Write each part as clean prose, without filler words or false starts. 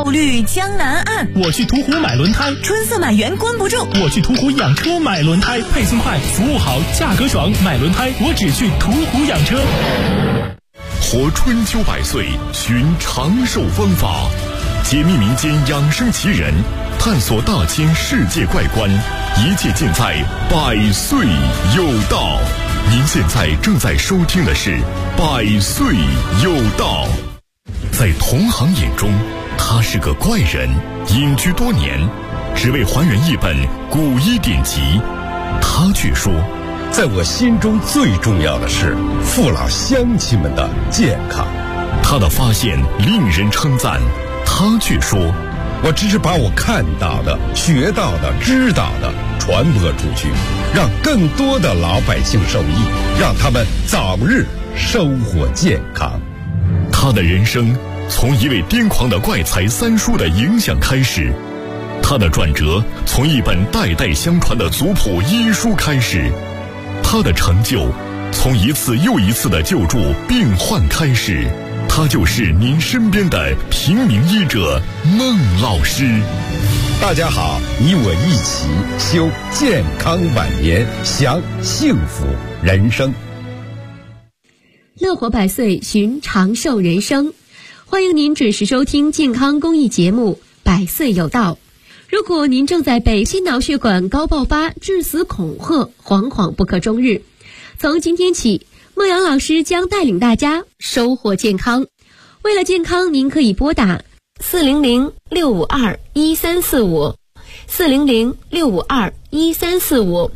绿江南岸。 我去途湖买轮胎， 春色满园关不住。 我去途湖养车买轮胎，配送快，服务好，价格爽，买轮胎我只去途湖养车。 活春秋百岁，寻长寿方法，解密民间养生奇人，探索大千世界怪观，一切尽在百岁有道。您现在正在收听的是百岁有道。在同行眼中，他是个怪人，隐居多年，只为还原一本古医典籍。他却说， 在我心中最重要的是父老乡亲们的健康。 他的发现令人称赞，他却说， 我只是把我看到的、学到的、知道的传播出去，让更多的老百姓受益，让他们早日收获健康。 他的人生从一位癫狂的怪才三叔的影响开始，他的转折从一本代代相传的族谱医书开始，他的成就从一次又一次的救助病患开始。他就是您身边的平民医者孟老师。 大家好，你我一起修健康晚年，享幸福人生。 乐活百岁，寻长寿人生。欢迎您准时收听健康公益节目《百岁有道》。如果您正在被心脑血管高爆发致死恐吓，惶惶不可终日，从今天起，孟阳老师将带领大家收获健康。为了健康，您可以拨打400-652-1345 400-652-1345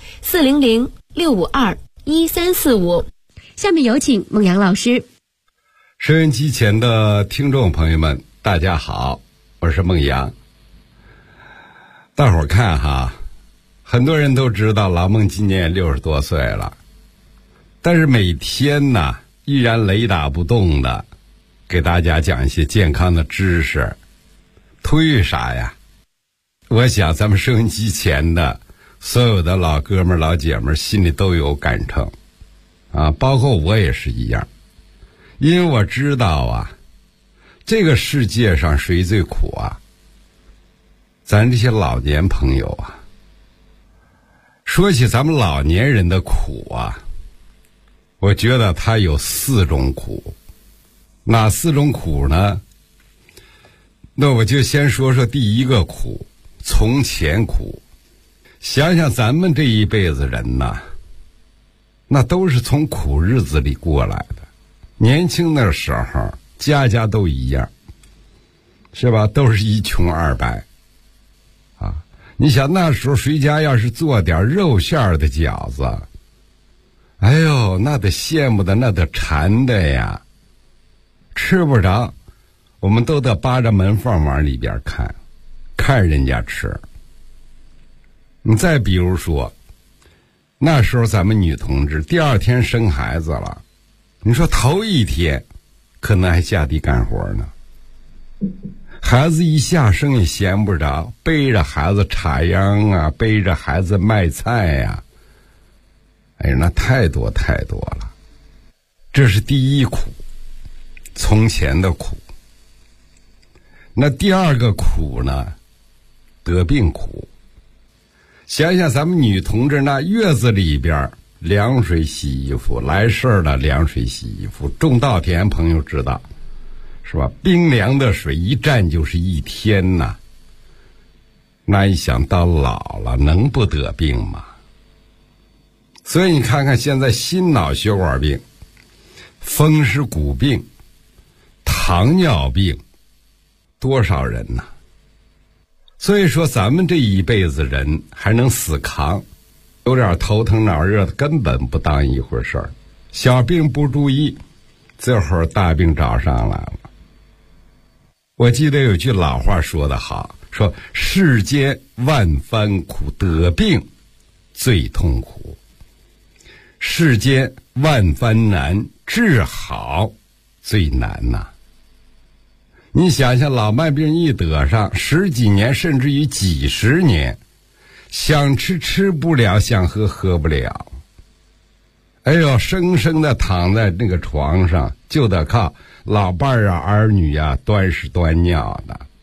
400-652-1345。下面有请孟阳老师。 收音机前的听众朋友们，大家好，我是孟阳。大伙儿看哈，很多人都知道老孟今年60多岁了，但是每天呢依然雷打不动的给大家讲一些健康的知识。图于啥呀？我想咱们收音机前的所有的老哥们老姐们心里都有感触啊，包括我也是一样。因为我知道啊，这个世界上谁最苦啊？咱这些老年朋友啊。说起咱们老年人的苦啊，我觉得它有4种苦。哪4种苦呢？那我就先说说第一个苦，从前苦。想想咱们这一辈子人呐，那都是从苦日子里过来的。年轻的时候家家都一样，是吧？都是一穷二白啊！你想那时候谁家要是做点肉馅儿的饺子，哎呦，那得羡慕的，那得馋的呀，吃不着，我们都得扒着门缝往里边看，看人家吃。你再比如说，那时候咱们女同志第2天生孩子了，你说头1天可能还下地干活呢，孩子一下生也闲不着，背着孩子插秧啊，背着孩子卖菜呀，哎呀，那太多太多了。这是第一苦，从前的苦。那第2个苦呢，得病苦。想想咱们女同志那月子里边，凉水洗衣服，来事儿了凉水洗衣服，种稻田朋友知道是吧？冰凉的水一站就是1天呐。那一想到老了能不得病吗？所以你看看现在心脑血管病、风湿骨病、糖尿病，多少人呐？所以说咱们这一辈子人还能死扛，有点头疼脑热根本不当一回事儿，小病不注意，这会儿大病找上来了。我记得有句老话说得好，说世间万般苦，得病最痛苦；世间万般难，治好最难呐。你想想，老慢病一得上10几年甚至于几十年，想吃吃不了，想喝喝不了，哎呦，生生的躺在那个床上，就得靠老伴儿啊儿女啊端屎端尿的，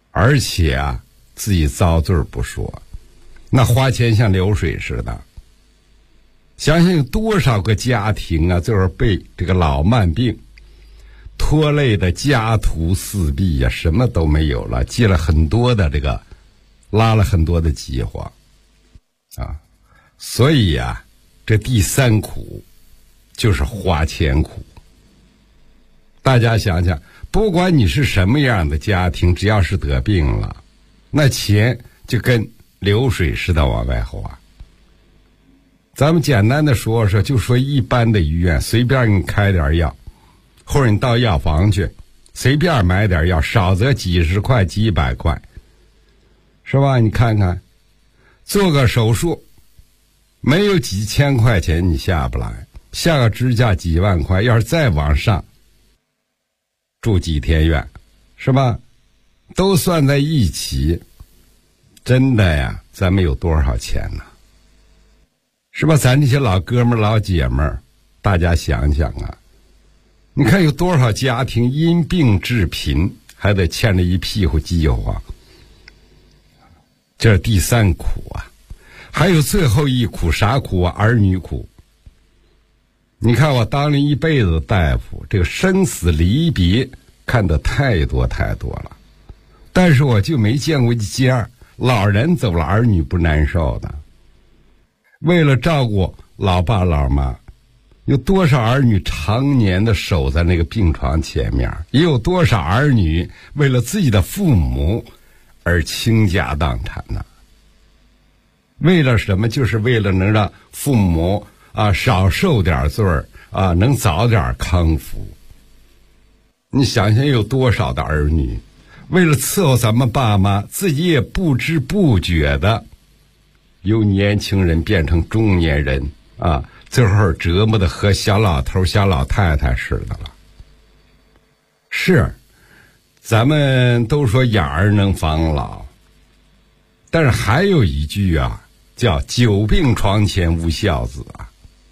而且啊自己遭罪不说，那花钱像流水似的。想想有多少个家庭啊，最后被这个老慢病拖累的家徒四壁呀，什么都没有了，借了很多的拉了很多的饥荒啊。所以啊，这第三苦就是花钱苦。大家想想，不管你是什么样的家庭，只要是得病了，那钱就跟流水似的往外花。咱们简单的说，就说一般的医院随便给你开点药，或者你到药房去随便买点药，少则几十块几百块，是吧？你看看做个手术没有几千块钱你下不来，下个支架几万块，要是再往上住几天院，是吧？都算在一起，真的呀，咱们有多少钱呢？是吧？咱这些老哥们老姐们儿，大家想想啊，你看有多少家庭因病致贫，还得欠着一屁股饥荒。这是第三苦啊。还有最后一苦，啥苦啊？儿女苦。你看我当了一辈子大夫，这个生死离别看得太多太多了，但是我就没见过一家老人走了儿女不难受的。为了照顾老爸老妈，有多少儿女常年的守在那个病床前面，也有多少儿女为了自己的父母而倾家荡产呢？为了什么？就是为了能让父母啊少受点罪啊，能早点康复。你想想有多少的儿女为了伺候咱们爸妈，自己也不知不觉的由年轻人变成中年人啊，最后折磨的和小老头小老太太似的了。是咱们都说养儿能防老，但是还有一句啊，叫久病床前无孝子啊。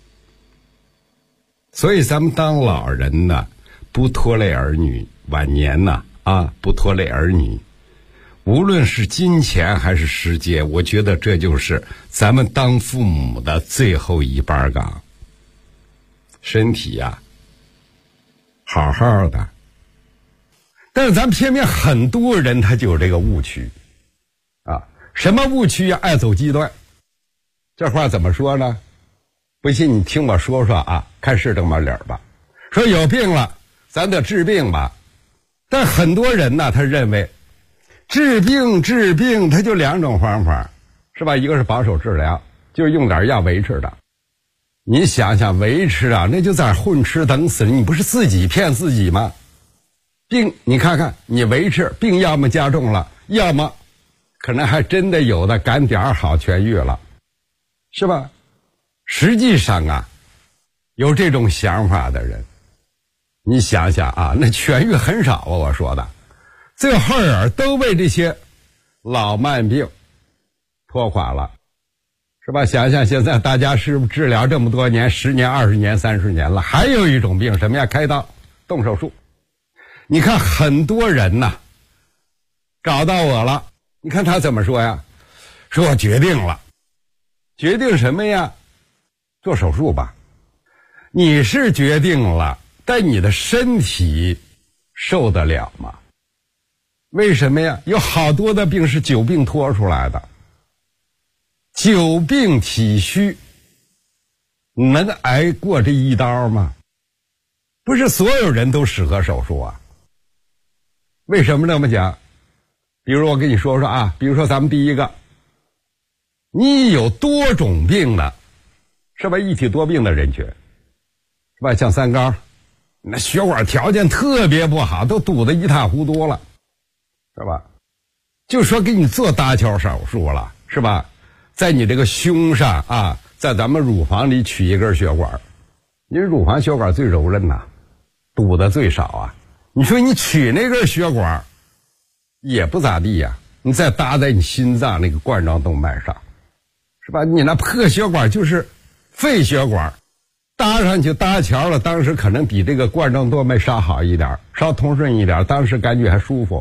所以咱们当老人呢，不拖累儿女，晚年呢不拖累儿女，无论是金钱还是时间，我觉得这就是咱们当父母的最后一班岗。身体呀好好的，但是咱们偏偏很多人他就有这个误区啊。什么误区呀？爱走极端。这话怎么说呢？不信你听我说说啊，看是这么理儿吧。说有病了咱得治病吧，但很多人呢，他认为治病他就两种方法，是吧？一个是保守治疗，就是用点药维持的。你想想维持啊，那就在混吃等死，你不是自己骗自己吗？病你看看，你维持病，要么加重了，要么可能还真的有的赶点好痊愈了，是吧？实际上啊，有这种想法的人，你想想啊，那痊愈很少啊，我说的最后都被这些老慢病拖垮了，是吧？想想现在大家是不是治疗这么多年，10年、20年、30年了，还有一种病什么呀？开刀动手术。你看很多人呐找到我了，你看他怎么说呀？说我决定了。决定什么呀？做手术吧。你是决定了，但你的身体受得了吗？为什么呀？有好多的病是久病拖出来的，久病体虚，能挨过这一刀吗？不是所有人都适合手术啊。为什么这么讲？比如我跟你说说啊，比如说咱们第一个，你有多种病的，是吧？一体多病的人群，是吧？像三高，那血管条件特别不好，都堵得一塌糊涂了，是吧？就说给你做搭桥手术了，是吧？在你这个胸上啊，在咱们乳房里取一根血管，因为乳房血管最柔韧呐，堵得最少啊。你说你取那根血管也不咋地呀，你再搭在你心脏那个冠状动脉上，是吧？你那破血管就是废血管，搭上去搭桥了，当时可能比这个冠状动脉稍好一点，稍通顺一点，当时感觉还舒服，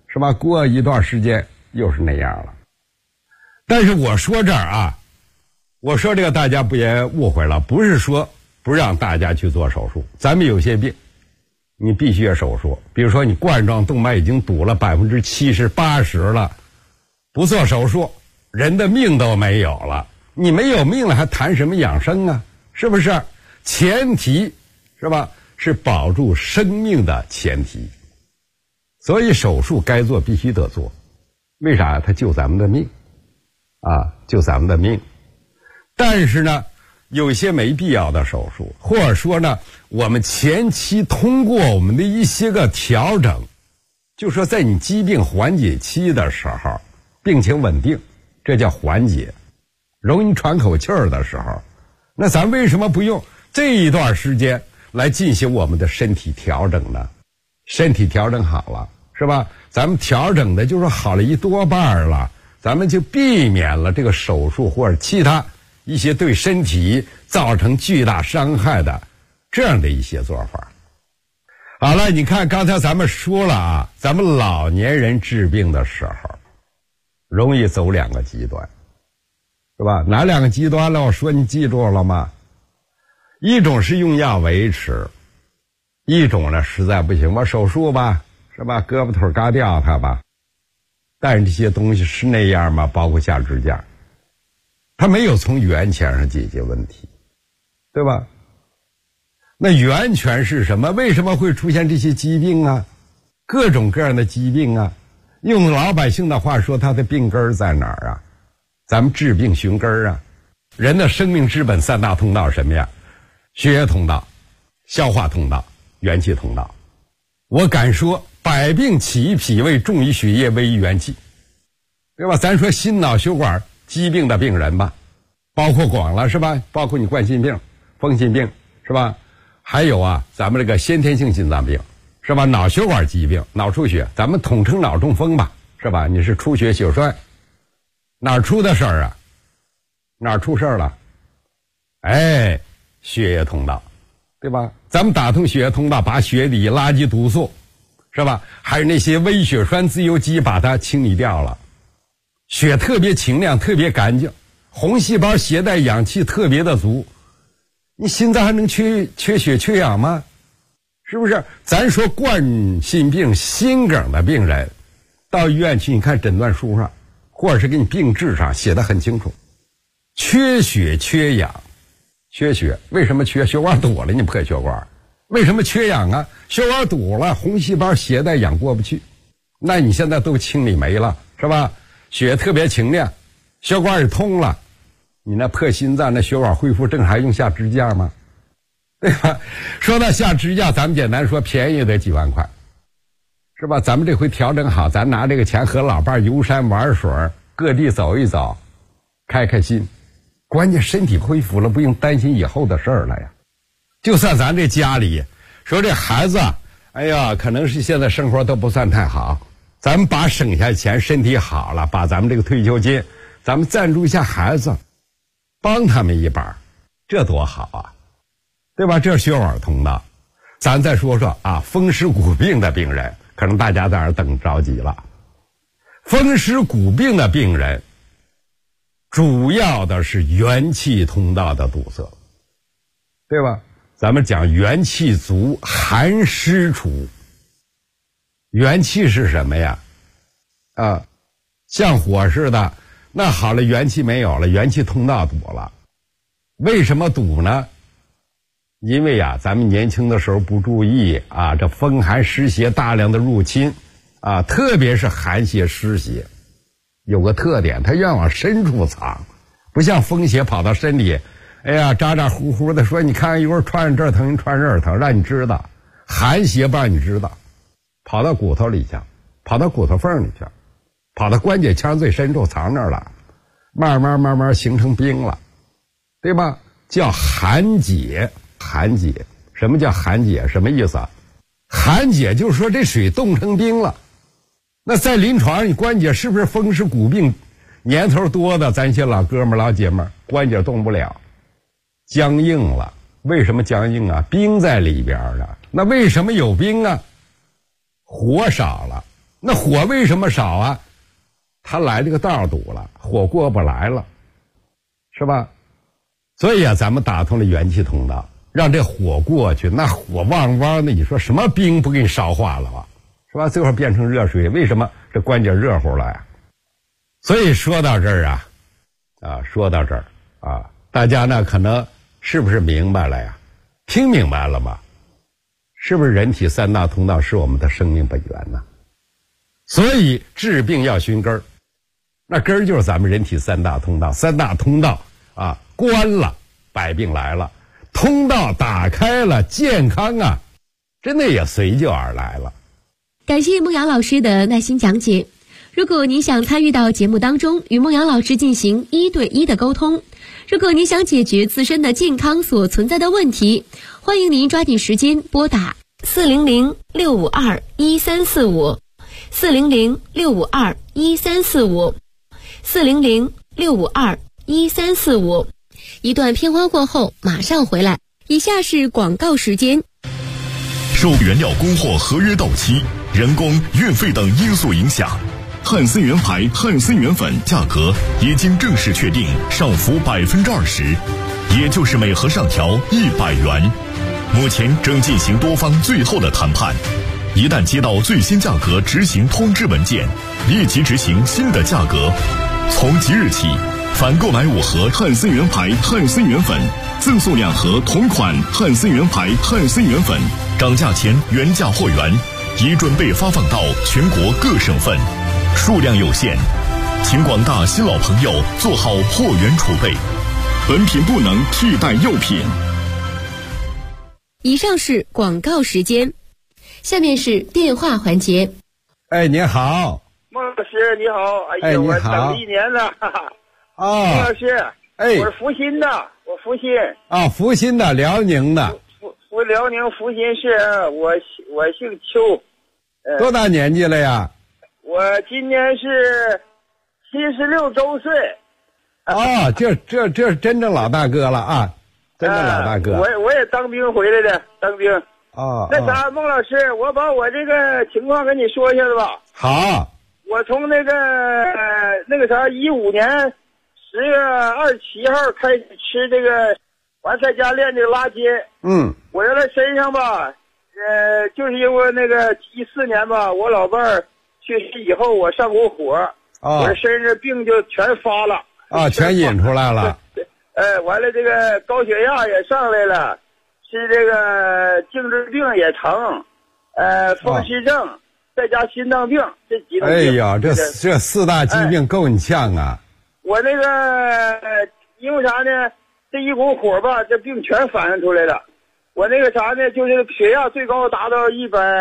是吧？过一段时间又是那样了。但是我说这儿啊，我说这个大家不也误会了，不是说不让大家去做手术。咱们有些病你必须要手术，比如说你冠状动脉已经堵了70%、80%了，不做手术人的命都没有了，你没有命了还谈什么养生啊？是不是？前提是吧，是保住生命的前提。所以手术该做必须得做，为啥？它救咱们的命啊，救咱们的命。但是呢，有些没必要的手术，或者说呢，我们前期通过我们的一些个调整，就说在你疾病缓解期的时候，病情稳定，这叫缓解，容易喘口气儿的时候，那咱为什么不用这一段时间来进行我们的身体调整呢？身体调整好了，是吧？咱们调整的就是好了一多半了，咱们就避免了这个手术或者其他一些对身体造成巨大伤害的这样的一些做法。好了，你看刚才咱们说了啊，咱们老年人治病的时候容易走两个极端，是吧？哪两个极端了？我说你记住了吗？一种是用药维持，一种呢实在不行我手术吧，是吧？胳膊腿嘎掉它吧。但是这些东西是那样吗？包括下支架，它没有从源泉上解决问题，对吧？那源泉是什么？为什么会出现这些疾病啊？各种各样的疾病啊，用老百姓的话说，它的病根在哪儿啊？咱们治病寻根啊。人的生命之本三大通道什么呀？血液通道、消化通道、元气通道。我敢说百病起于脾胃，重于血液，危于元气，对吧？咱说心脑血管疾病的病人吧，包括广了，是吧？包括你冠心病、风心病，是吧？还有啊，咱们这个先天性心脏病，是吧？脑血管疾病、脑出血，咱们统称脑中风吧，是吧？你是出血血栓，哪儿出的事儿啊？哪儿出事儿了？哎，血液通道，对吧？咱们打通血液通道，把血里垃圾毒素，是吧？还有那些微血栓自由基把它清理掉了，血特别清亮，特别干净，红细胞携带氧气特别的足，你心脏还能缺血缺氧吗？是不是？咱说冠心病、心梗的病人到医院去，你看诊断书上或者是给你病历上写得很清楚，缺血缺氧。缺血为什么缺？血管堵了，你破血管。为什么缺氧啊？血管堵了，红细胞携带氧过不去，那你现在都清理没了，是吧？血特别清亮，血管也通了，你那破心脏，那血管恢复正常，还用下支架吗？对吧？说到下支架，咱们简单说，便宜得几万块，是吧？咱们这回调整好，咱拿这个钱和老伴游山玩水，各地走一走，开开心，关键身体恢复了，不用担心以后的事儿了呀。就算咱这家里说这孩子，哎呀，可能是现在生活都不算太好，咱们把省下钱，身体好了，把咱们这个退休金，咱们赞助一下孩子，帮他们一把，这多好啊，对吧？这是血管通道。咱再说说啊，风湿骨病的病人，可能大家在那儿等着急了。风湿骨病的病人主要的是元气通道的堵塞，对吧？咱们讲元气足，寒湿除。元气是什么呀？啊，像火似的，那好了，元气没有了，元气通道堵了。为什么堵呢？因为啊，咱们年轻的时候不注意啊，这风寒湿邪大量的入侵啊，特别是寒邪湿邪，有个特点，它愿往深处藏，不像风邪跑到身体，哎呀，咋咋呼呼的说，你看一会儿穿这儿疼，穿这儿疼，让你知道，寒邪不让你知道，跑到骨头里去，跑到骨头缝里去，跑到关节腔最深处藏那儿了，慢慢形成冰了，对吧？叫寒解。寒解，什么叫寒解？什么意思啊？寒解就是说这水冻成冰了。那在临床上，你关节是不是风湿骨病年头多的，咱些老哥们老姐们关节动不了，僵硬了。为什么僵硬啊？冰在里边呢。那为什么有冰啊？火少了， 那火为什么少啊？他来这个道堵了，火过不来了，是吧？所以啊，咱们打通了元气通道，让这火过去，那火旺旺的，你说什么冰不给你烧化了吧？是吧？最后变成热水，为什么这关节热乎了呀？所以说到这儿说到这儿大家呢可能是不是明白了呀？听明白了吗？是不是人体三大通道是我们的生命本源呢？所以治病要寻根儿，那根儿就是咱们人体三大通道，三大通道关了，百病来了；通道打开了，健康真的也随就而来了。 感谢孟阳老师的耐心讲解。如果您想参与到节目当中，与孟阳老师进行1对1的沟通，如果您想解决自身的健康所存在的问题，欢迎您抓紧时间拨打400-652-1345 400-652-1345 400-652-1345。一段片花过后马上回来，以下是广告时间。 受原料供货合约到期、人工、运费等因素影响，汉森源牌汉森源粉价格已经正式确定上浮20%，也就是每盒上调100元。目前正进行多方最后的谈判，一旦接到最新价格执行通知文件，立即执行新的价格。从即日起，凡购买5盒汉森源牌汉森源粉，赠送2盒同款汉森源牌汉森源粉，涨价前原价货源已准备发放到全国各省份，数量有限，请广大新老朋友做好货源储备，本品不能替代药品。 以上是广告时间，下面是电话环节。 您好， 孟老师你好，哎呀，我等了1年了，哈哈。孟老师，我是阜新的，我阜新阜新的，辽宁的， 辽宁阜新市，我姓邱， 多大年纪了呀？ 我今年是76周岁。 这是真正老大哥了真正老大哥。 我也当兵回来的，当兵。那啥，孟老师，我把我这个情况跟你说一下子吧。 好。 我从那个15年10月27号开始吃这个，完在家练这个拉筋。我原来身上吧，就是因为那个14年吧，我老伴儿去世以后，我上过火，我身上病就全发了。全引出来了。完了这个高血压也上来了，是这个颈椎病也成，风湿症。再加心脏病，这几种病。哎呀，这4大疾病够你呛啊！ 我那个因为啥呢？这一股火吧，这病全反映出来了。我那个啥呢？就是血压最高达到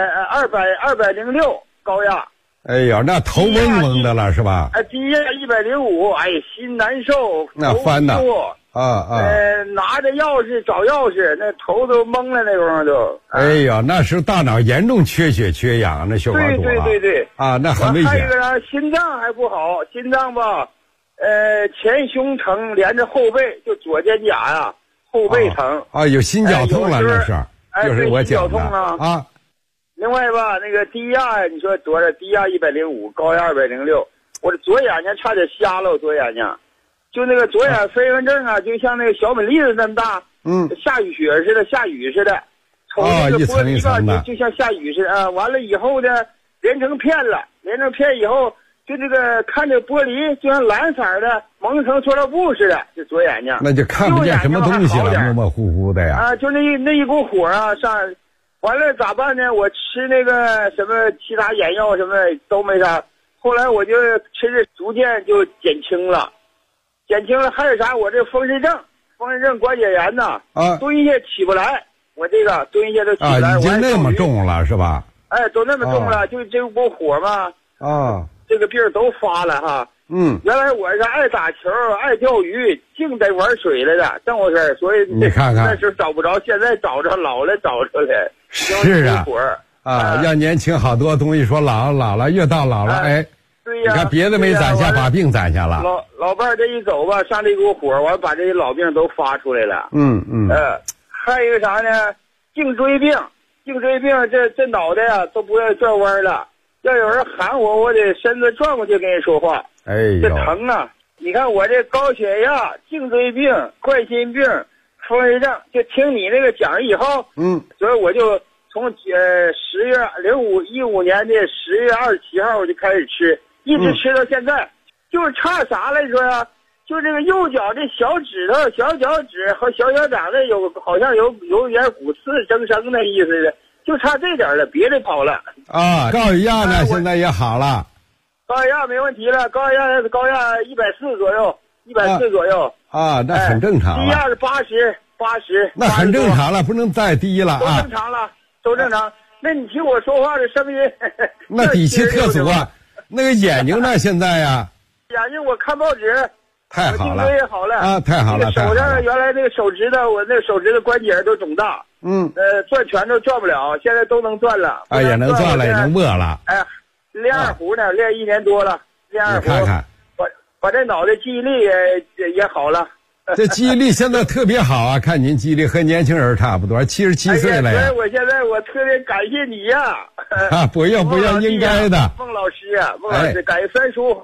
206高压。 哎呀，那头嗡嗡的了是吧？ 低压105，哎，心难受， 那翻呐。 拿着钥匙找钥匙，那头都懵了，那会儿都。 哎呀，那是大脑严重缺血缺氧，那血管堵了。 对。 那很危险。 还有一个啥，心脏还不好，心脏吧，前胸疼，连着后背，就左肩胛呀，后背疼。 有心绞痛了，那是。就是我讲的啊。另外吧，那个低压，你说多少？低压105，高压206，我这左眼睛差点瞎了，我左眼睛。就那个左眼飞蚊症就像那个小米粒子那么大，下雨雪似的，下雨似的，瞅那个玻璃吧，就像下雨似的。完了以后呢，连成片了，连成片以后，就这个看这玻璃就像蓝色的蒙成塑料布似的，这左眼睛那就看不见什么东西了，模模糊糊的呀。 就那一股火上，完了咋办呢？我吃那个什么其他眼药什么都没啥，后来我就吃着逐渐就减轻了。还有啥？我这风湿症关节炎呐，蹲下起不来，我这个蹲下都起不来。 已经那么重了是吧？ 都那么重了，就这股火嘛。这个病都发了哈。原来我是爱打球，爱钓鱼，净得玩水来的，这么回事。所以你看看， 那时候找不着，现在找着，老了找着了。 是要年轻好多东西说老了，越到老了对呀， 你看别的没攒下，把病攒下了。 老伴儿这一走吧，上这股火，完把这些老病都发出来了。还有一个啥呢？颈椎病这脑袋呀都不愿意转弯了， 要有人喊我，我得身子转过去跟人说话。 哎呦， 这疼啊！你看我这高血压、颈椎病、冠心病、风湿症，就听你那个讲以后，所以我就从15年的10月27号我就开始吃，一直吃到现在，就是差啥来说呀？就这个右脚这小指头、小脚趾和小脚掌的好像有点骨刺增生的意思的，就差这点了，别的跑了。 啊，高血压呢现在也好了。 高血压没问题了，高血压140左右，140左右。 啊，那很正常了。 低压是80。 那很正常了，不能再低了啊。 都正常了，都正常。那你听我说话的声音， 那底气特足啊。那个眼睛呢？现在呀， 眼睛我看报纸， 太好了， 颈椎也好了啊，太好了。 手上原来那个手指头，我那手指头关节都肿大，转拳头转不了，现在都能转了。 也能转了，也能握了。 哎，练二胡呢，练1年多了，练二胡。 看看， 把这脑袋记忆力也好了。 这记忆力现在特别好啊！看您记忆力和年轻人差不多，77岁了呀。 所以我现在特别感谢你呀！ 不要，应该的。 孟老师啊，孟老师，感谢三叔。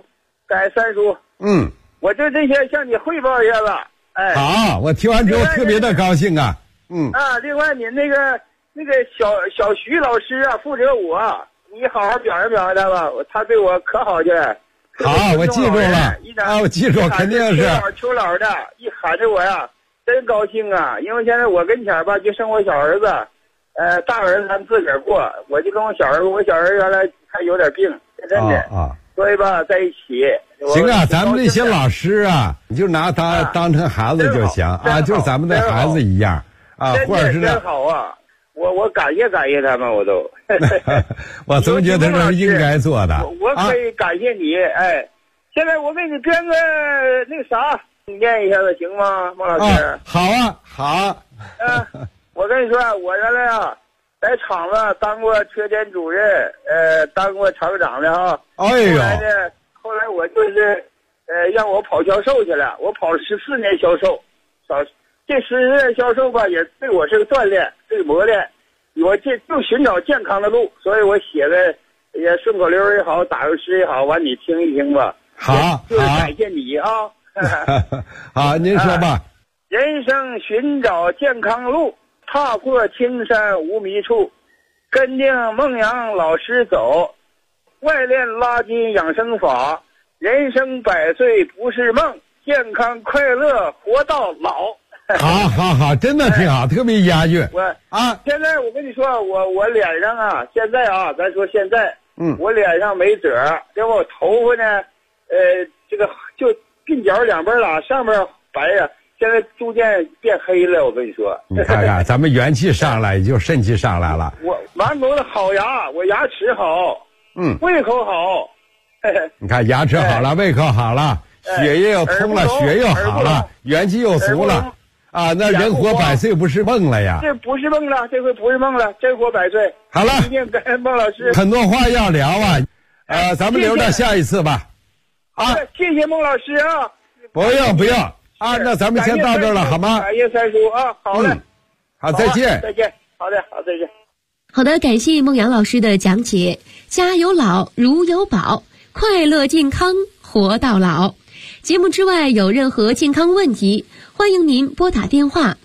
我就这些向你汇报一下吧。哎， 好，我听完之后特别的高兴啊。 另外你那个小徐老师啊，负责我，你好好表扬表扬他吧，他对我可好去。 好，我记住了啊！我记住，肯定是秋老的，一喊着我呀，真高兴啊！因为现在我跟前吧，就剩我小儿子，大儿子他们自个儿过，我就跟我小儿子，我小儿子原来还有点病，真的所以吧，在一起。 行啊，咱们这些老师啊，你就拿当成孩子就行啊，就是咱们的孩子一样啊，或者是真好啊！我感谢他们，我都。 我总觉得这是应该做的。 我可以感谢你，哎，现在我给你编个那个啥，你念一下子行吗，孟老师？ 好啊，好。 我跟你说，我原来在厂子当过车间主任，当过厂长的啊。 哎呦。 后来我就是让我跑销售去了，我跑了14年销售，这14年销售吧，也对我是个锻炼，这个磨练。我就寻找健康的路，所以我写的也顺口溜也好，打油诗也好，完你听一听吧。 好， 就是感谢你啊。 好，您说吧。 人生寻找健康路，踏过青山无迷处，跟着孟阳老师走，外练拉筋养生法，人生100岁不是梦，健康快乐活到老。 好，真的挺好，特别押韵。 现在我跟你说，我脸上啊，现在啊，咱说现在，我脸上没褶，要不我头发呢，这个就鬓角两边啦，上面白呀，现在逐渐变黑了。我跟你说， 你看看，咱们元气上来，也就肾气上来了。 我满口的好牙，我牙齿好，胃口好。 你看牙齿好了，胃口好了，血液又通了，血又好了，元气又足了。那人活100岁不是梦了呀？ 这不是梦了，这回不是梦了，真活100岁。 好了， 一定跟孟老师很多话要聊啊，咱们留到下一次吧。 谢谢孟老师啊！ 不用啊，那咱们先到这儿了，好吗？ 感谢三叔啊，好嘞， 好，再见， 再见，好的，好，再见。 好的，感谢孟阳老师的讲解。家有老，如有宝，快乐健康活到老。节目之外有任何健康问题，欢迎您拨打电话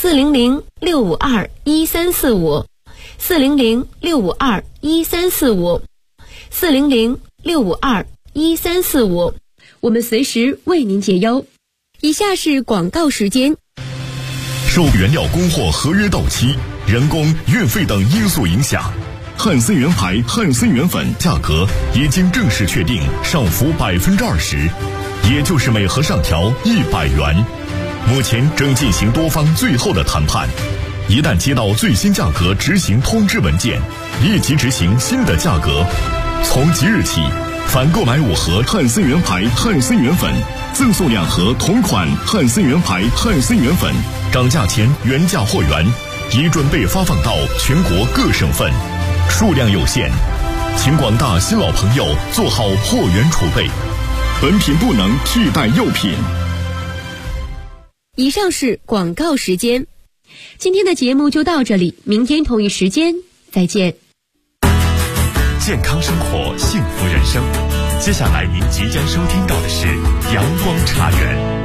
400-652-1345，400-652-1345，400-652-1345，我们随时为您解忧。以下是广告时间。 受原料供货合约到期、人工、运费等因素影响，汉森源牌汉森源粉价格已经正式确定上浮20%，也就是每盒上调100元。目前正进行多方最后的谈判，一旦接到最新价格执行通知文件，立即执行新的价格。从即日起，凡购买5盒汉森源牌汉森源粉，赠送2盒同款汉森源牌汉森源粉，涨价前原价货源已准备发放到全国各省份，数量有限，请广大新老朋友做好货源储备，本品不能替代药品。 以上是广告时间，今天的节目就到这里，明天同一时间再见。 健康生活，幸福人生。接下来您即将收听到的是阳光茶园。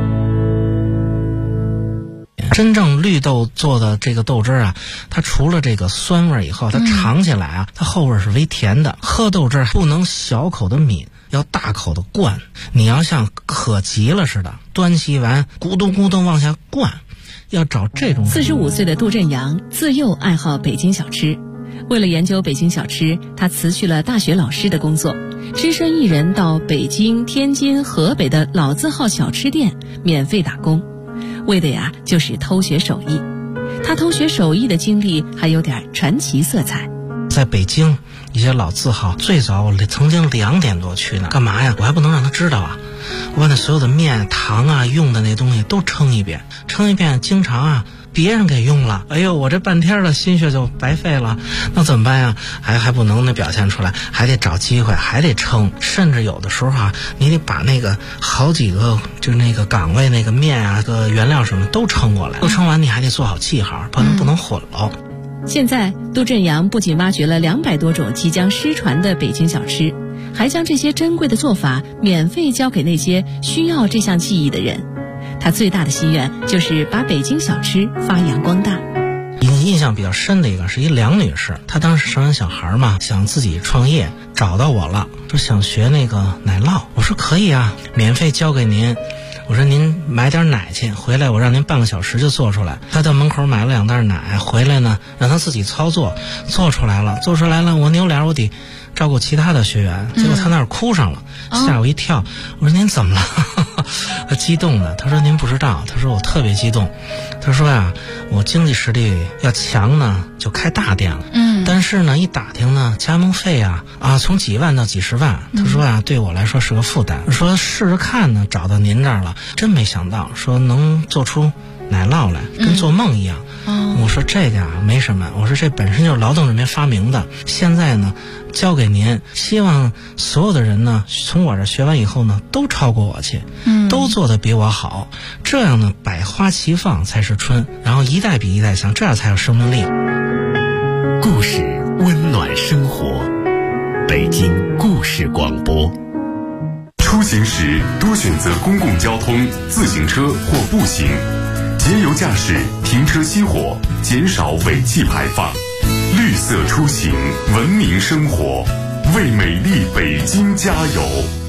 真正绿豆做的这个豆汁啊，它除了这个酸味以后，它尝起来啊，它后味是微甜的。喝豆汁不能小口的抿，要大口的灌。你要像渴急了似的，端起完咕咚咕咚往下灌，要找这种。 45岁的杜振阳自幼爱好北京小吃，为了研究北京小吃，他辞去了大学老师的工作，只身一人到北京、天津、河北的老字号小吃店免费打工。为的呀，就是偷学手艺。他偷学手艺的经历还有点传奇色彩。 在北京一些老字号，最早我曾经2点多去呢，干嘛呀？我还不能让他知道啊！我把那所有的面、糖啊、用的那东西都称一遍，经常啊别人给用了，哎呦，我这半天的心血就白费了，那怎么办呀？还不能表现出来，还得找机会，还得称，甚至有的时候啊，你得把那个好几个就那个岗位那个面啊、个原料什么都称过来，都称完你还得做好记号，不能混了。 现在杜振阳不仅挖掘了200多种即将失传的北京小吃，还将这些珍贵的做法免费教给那些需要这项技艺的人。他最大的心愿就是把北京小吃发扬光大。 印象比较深的一个是一梁女士，她当时生完小孩嘛，想自己创业，找到我了，说想学那个奶酪。我说可以啊，免费教给您。我说您买点奶去，回来我让您半个小时就做出来。他到门口买了2袋奶，回来呢让他自己操作，做出来了。我扭脸我得照顾其他的学员，结果他那儿哭上了，吓我一跳。我说您怎么了？他激动的，他说您不知道，他说我特别激动。他说呀，我经济实力要强呢，就开大店了。但是呢，一打听呢，加盟费啊从几万到几十万。他说啊，对我来说是个负担。我说试试看呢，找到您这儿了，真没想到，说能做出奶酪来，跟做梦一样。我说这个啊没什么，我说这本身就是劳动人民发明的，现在呢交给您，希望所有的人呢从我这学完以后呢都超过我去，都做得比我好，这样呢百花齐放才是春，然后一代比一代强，这样才有生命力。 故事温暖生活，北京故事广播。出行时多选择公共交通、自行车或步行，节油驾驶，停车熄火，减少尾气排放。绿色出行，文明生活，为美丽北京加油。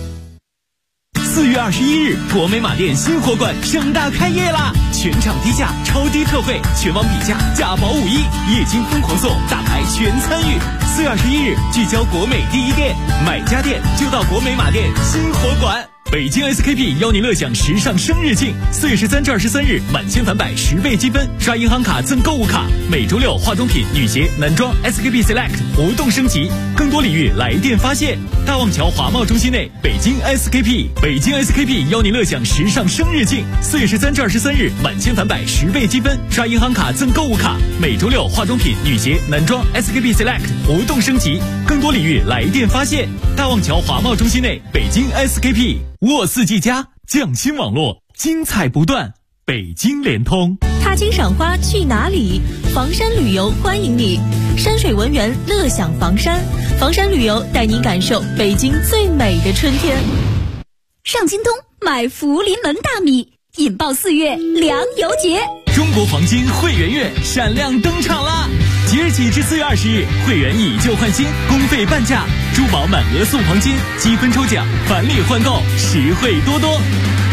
4月21日，国美马店新货馆盛大开业啦！全场低价，超低特惠，全网比价，价保5亿，液晶疯狂送，大牌全参与。4月21日，聚焦国美第一店，买家电就到国美马店新货馆。北京 SKP 邀您乐享时尚生日庆，4月13至23日满千返百10倍积分，刷银行卡赠购物卡。每周6化妆品、女鞋、男装 SKP Select 活动升级，更多礼遇来电发现。大望桥华贸中心内，北京 SKP， 北京 SKP 邀您乐享时尚生日庆，4月13至23日满千返百10倍积分，刷银行卡赠购物卡。每周6化妆品、女鞋、男装 SKP Select 活动升级，更多礼遇来电发现。大望桥华贸中心内，北京 SKP。沃四季家匠心网络，精彩不断。北京联通， 踏青赏花去哪里？房山旅游欢迎你，山水文园乐享房山，房山旅游带您感受北京最美的春天。 上京东买福临门大米，引爆4月粮油节。 中国黄金会员月闪亮登场啦！即日起至4月20日，会员以旧换新，公费半价，珠宝满额送黄金，积分抽奖，返利换购，实惠多多。